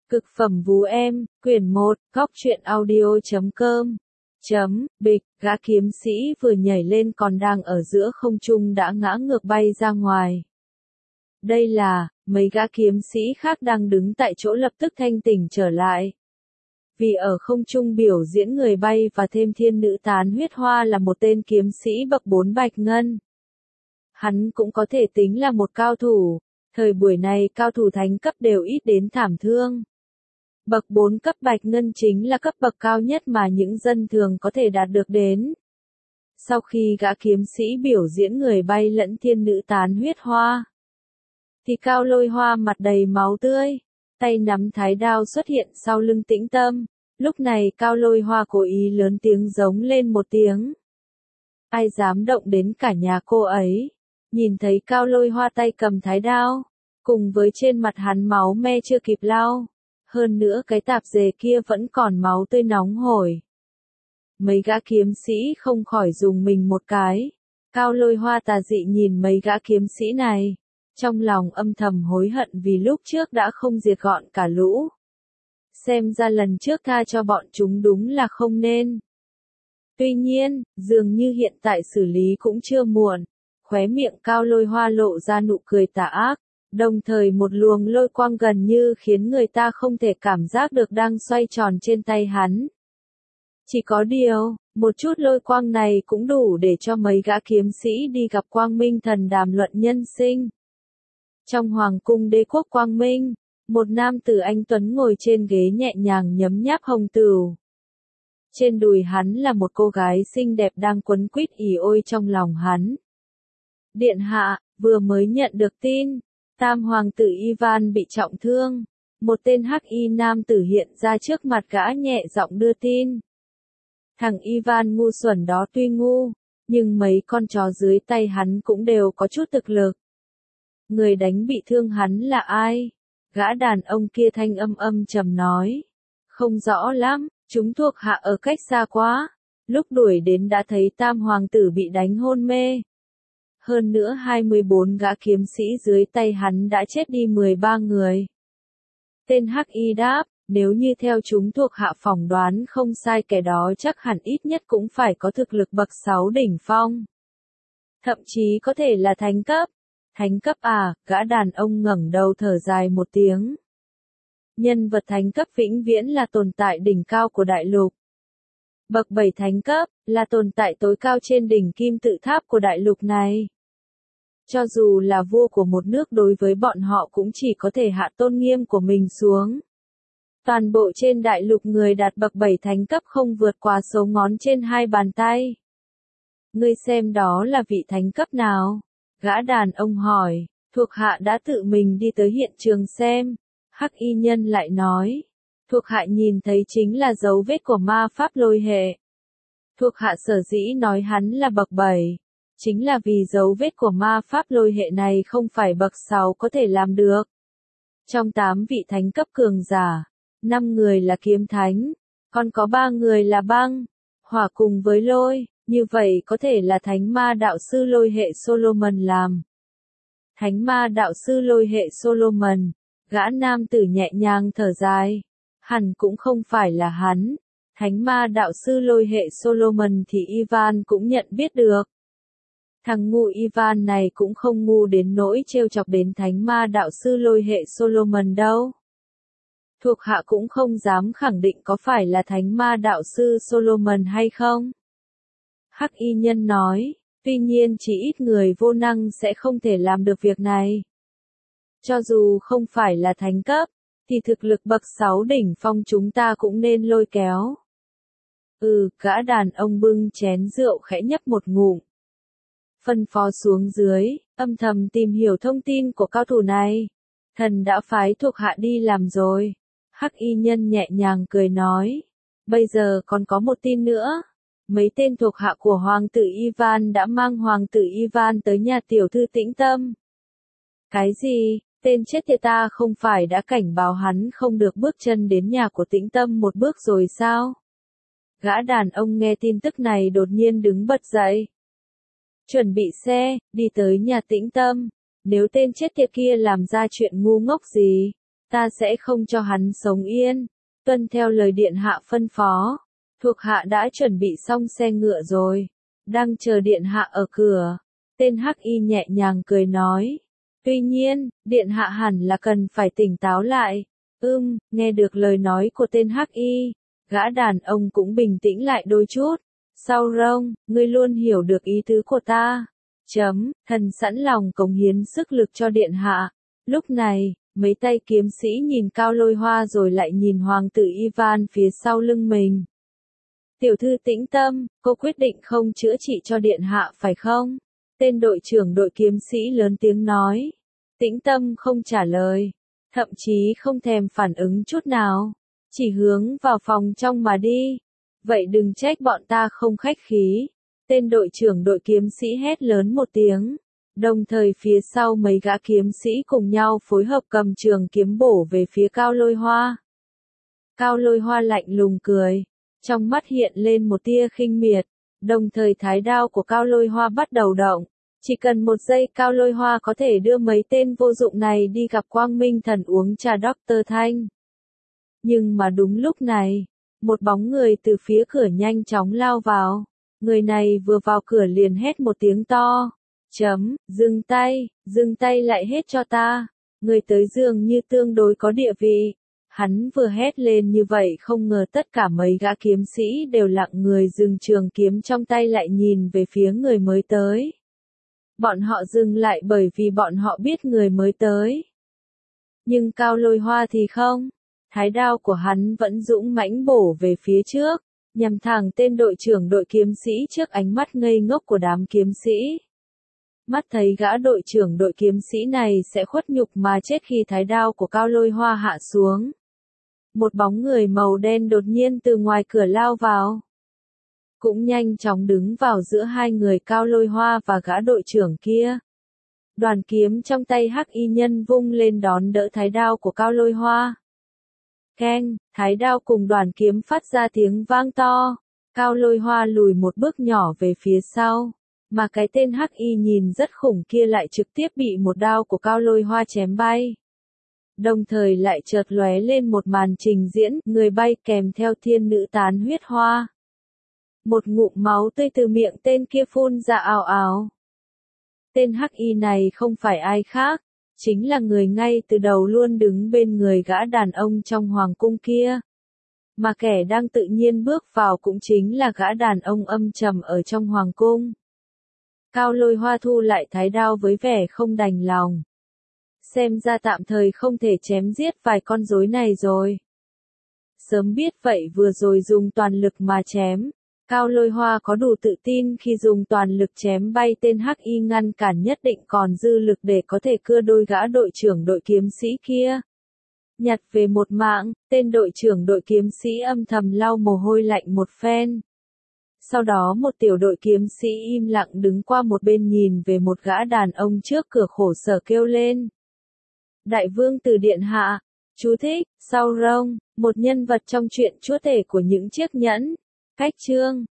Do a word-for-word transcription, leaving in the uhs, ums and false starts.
Cực phẩm vú em, quyển một, góc truyện audio chấm com. Chấm, bịch, gã kiếm sĩ vừa nhảy lên còn đang ở giữa không trung đã ngã ngược bay ra ngoài. Đây là, mấy gã kiếm sĩ khác đang đứng tại chỗ lập tức thanh tỉnh trở lại. Vì ở không trung biểu diễn người bay và thêm thiên nữ tán huyết hoa là một tên kiếm sĩ bậc bốn bạch ngân. Hắn cũng có thể tính là một cao thủ, thời buổi này cao thủ thánh cấp đều ít đến thảm thương. Bậc bốn cấp bạch ngân chính là cấp bậc cao nhất mà những dân thường có thể đạt được đến. Sau khi gã kiếm sĩ biểu diễn người bay lẫn thiên nữ tán huyết hoa, thì Cao Lôi Hoa mặt đầy máu tươi, tay nắm thái đao xuất hiện sau lưng Tĩnh Tâm. Lúc này Cao Lôi Hoa cố ý lớn tiếng giống lên một tiếng. Ai dám động đến cả nhà cô ấy? Nhìn thấy Cao Lôi Hoa tay cầm thái đao, cùng với trên mặt hắn máu me chưa kịp lau. Hơn nữa cái tạp dề kia vẫn còn máu tươi nóng hổi. Mấy gã kiếm sĩ không khỏi dùng mình một cái. Cao Lôi Hoa tà dị nhìn mấy gã kiếm sĩ này. Trong lòng âm thầm hối hận vì lúc trước đã không diệt gọn cả lũ. Xem ra lần trước tha cho bọn chúng đúng là không nên. Tuy nhiên, dường như hiện tại xử lý cũng chưa muộn. Khóe miệng Cao Lôi Hoa lộ ra nụ cười tà ác. Đồng thời một luồng lôi quang gần như khiến người ta không thể cảm giác được đang xoay tròn trên tay hắn. Chỉ có điều, một chút lôi quang này cũng đủ để cho mấy gã kiếm sĩ đi gặp Quang Minh Thần đàm luận nhân sinh. Trong Hoàng cung đế quốc Quang Minh, một nam tử anh tuấn ngồi trên ghế nhẹ nhàng nhấm nháp hồng tửu. Trên đùi hắn là một cô gái xinh đẹp đang quấn quýt ỉ ôi trong lòng hắn. Điện hạ, vừa mới nhận được tin. Tam hoàng tử Ivan bị trọng thương. Một tên hắc y nam tử hiện ra trước mặt gã nhẹ giọng đưa tin. Thằng Ivan ngu xuẩn đó tuy ngu, nhưng mấy con chó dưới tay hắn cũng đều có chút thực lực. Người đánh bị thương hắn là ai? Gã đàn ông kia thanh âm âm trầm nói. Không rõ lắm, chúng thuộc hạ ở cách xa quá. Lúc đuổi đến đã thấy tam hoàng tử bị đánh hôn mê. Hơn nữa hai mươi bốn gã kiếm sĩ dưới tay hắn đã chết đi mười ba người. Tên hắc y đáp, nếu như theo chúng thuộc hạ phỏng đoán không sai kẻ đó chắc hẳn ít nhất cũng phải có thực lực bậc sáu đỉnh phong. Thậm chí có thể là thánh cấp. Thánh cấp à, gã đàn ông ngẩng đầu thở dài một tiếng. Nhân vật thánh cấp vĩnh viễn là tồn tại đỉnh cao của đại lục. Bậc bảy thánh cấp, là tồn tại tối cao trên đỉnh kim tự tháp của đại lục này. Cho dù là vua của một nước đối với bọn họ cũng chỉ có thể hạ tôn nghiêm của mình xuống. Toàn bộ trên đại lục người đạt bậc bảy thánh cấp không vượt qua số ngón trên hai bàn tay. Ngươi xem đó là vị thánh cấp nào? Gã đàn ông hỏi, thuộc hạ đã tự mình đi tới hiện trường xem. Hắc y nhân lại nói, thuộc hạ nhìn thấy chính là dấu vết của ma pháp lôi hệ. Thuộc hạ sở dĩ nói hắn là bậc bảy, chính là vì dấu vết của ma pháp lôi hệ này không phải bậc sáu có thể làm được. Trong tám vị thánh cấp cường giả, năm người là kiếm thánh, còn có ba người là băng, hỏa cùng với lôi, như vậy có thể là thánh ma đạo sư lôi hệ Solomon làm. Thánh ma đạo sư lôi hệ Solomon, gã nam tử nhẹ nhàng thở dài, hẳn cũng không phải là hắn. Thánh ma đạo sư lôi hệ Solomon thì Ivan cũng nhận biết được. Thằng ngu Ivan này cũng không ngu đến nỗi trêu chọc đến thánh ma đạo sư lôi hệ Solomon đâu. Thuộc hạ cũng không dám khẳng định có phải là thánh ma đạo sư Solomon hay không. Hắc y nhân nói, tuy nhiên chỉ ít người vô năng sẽ không thể làm được việc này. Cho dù không phải là thánh cấp, thì thực lực bậc sáu đỉnh phong chúng ta cũng nên lôi kéo. Ừ, gã đàn ông bưng chén rượu khẽ nhấp một ngụm. Phân phó xuống dưới, âm thầm tìm hiểu thông tin của cao thủ này. Thần đã phái thuộc hạ đi làm rồi. Hắc y nhân nhẹ nhàng cười nói. Bây giờ còn có một tin nữa. Mấy tên thuộc hạ của Hoàng tử Ivan đã mang Hoàng tử Ivan tới nhà tiểu thư Tĩnh Tâm. Cái gì? Tên chết tiệt ta không phải đã cảnh báo hắn không được bước chân đến nhà của Tĩnh Tâm một bước rồi sao? Gã đàn ông nghe tin tức này đột nhiên đứng bật dậy. Chuẩn bị xe, đi tới nhà Tĩnh Tâm. Nếu tên chết tiệt kia làm ra chuyện ngu ngốc gì, Ta sẽ không cho hắn sống yên. Tuân theo lời điện hạ phân phó. Thuộc hạ đã chuẩn bị xong xe ngựa rồi. Đang chờ điện hạ ở cửa. Tên hắc y nhẹ nhàng cười nói. Tuy nhiên, điện hạ hẳn là cần phải tỉnh táo lại. Ưm, nghe được lời nói của tên hắc y, gã đàn ông cũng bình tĩnh lại đôi chút. Sau rông, ngươi luôn hiểu được ý tứ của ta. Chấm, thần sẵn lòng cống hiến sức lực cho điện hạ. Lúc này, mấy tay kiếm sĩ nhìn Cao Lôi Hoa rồi lại nhìn hoàng tử Ivan phía sau lưng mình. Tiểu thư tĩnh tâm, cô quyết định không chữa trị cho điện hạ phải không? Tên đội trưởng đội kiếm sĩ lớn tiếng nói. Tĩnh tâm không trả lời, thậm chí không thèm phản ứng chút nào, chỉ hướng vào phòng trong mà đi. Vậy đừng trách bọn ta không khách khí. Tên đội trưởng đội kiếm sĩ hét lớn một tiếng. Đồng thời phía sau mấy gã kiếm sĩ cùng nhau phối hợp cầm trường kiếm bổ về phía Cao Lôi Hoa. Cao Lôi Hoa lạnh lùng cười. Trong mắt hiện lên một tia khinh miệt. Đồng thời thái đao của Cao Lôi Hoa bắt đầu động. Chỉ cần một giây Cao Lôi Hoa có thể đưa mấy tên vô dụng này đi gặp Quang Minh Thần uống trà doctor Thanh. Nhưng mà đúng lúc này, một bóng người từ phía cửa nhanh chóng lao vào. Người này vừa vào cửa liền hét một tiếng to. Chấm, dừng tay, dừng tay lại hết cho ta. Người tới dường như tương đối có địa vị. Hắn vừa hét lên như vậy không ngờ tất cả mấy gã kiếm sĩ đều lặng người dừng trường kiếm trong tay lại nhìn về phía người mới tới. Bọn họ dừng lại bởi vì bọn họ biết người mới tới. Nhưng Cao Lôi Hoa thì không. Thái đao của hắn vẫn dũng mãnh bổ về phía trước, nhằm thẳng tên đội trưởng đội kiếm sĩ trước ánh mắt ngây ngốc của đám kiếm sĩ. Mắt thấy gã đội trưởng đội kiếm sĩ này sẽ khuất nhục mà chết khi thái đao của Cao Lôi Hoa hạ xuống. Một bóng người màu đen đột nhiên từ ngoài cửa lao vào. Cũng nhanh chóng đứng vào giữa hai người Cao Lôi Hoa và gã đội trưởng kia. Đoàn kiếm trong tay hắc y nhân vung lên đón đỡ thái đao của Cao Lôi Hoa. Keng, thái đao cùng đoàn kiếm phát ra tiếng vang to. Cao Lôi Hoa lùi một bước nhỏ về phía sau. Mà cái tên hắc y nhìn rất khủng kia lại trực tiếp bị một đao của Cao Lôi Hoa chém bay. Đồng thời lại chợt lóe lên một màn trình diễn, người bay kèm theo thiên nữ tán huyết hoa. Một ngụm máu tươi từ miệng tên kia phun ra ào ào. Tên hắc y này không phải ai khác, chính là người ngay từ đầu luôn đứng bên người gã đàn ông trong hoàng cung kia. Mà kẻ đang tự nhiên bước vào cũng chính là gã đàn ông âm trầm ở trong hoàng cung. Cao Lôi Hoa thu lại thái đao với vẻ không đành lòng. Xem ra tạm thời không thể chém giết vài con rối này rồi. Sớm biết vậy vừa rồi dùng toàn lực mà chém. Cao Lôi Hoa có đủ tự tin khi dùng toàn lực chém bay tên hắc y ngăn cản nhất định còn dư lực để có thể cưa đôi gã đội trưởng đội kiếm sĩ kia. Nhặt về một mạng, tên đội trưởng đội kiếm sĩ âm thầm lau mồ hôi lạnh một phen. Sau đó một tiểu đội kiếm sĩ im lặng đứng qua một bên nhìn về một gã đàn ông trước cửa khổ sở kêu lên. Đại vương tử điện hạ, chú thích, sau rông, một nhân vật trong truyện chúa tể của những chiếc nhẫn. Cách chương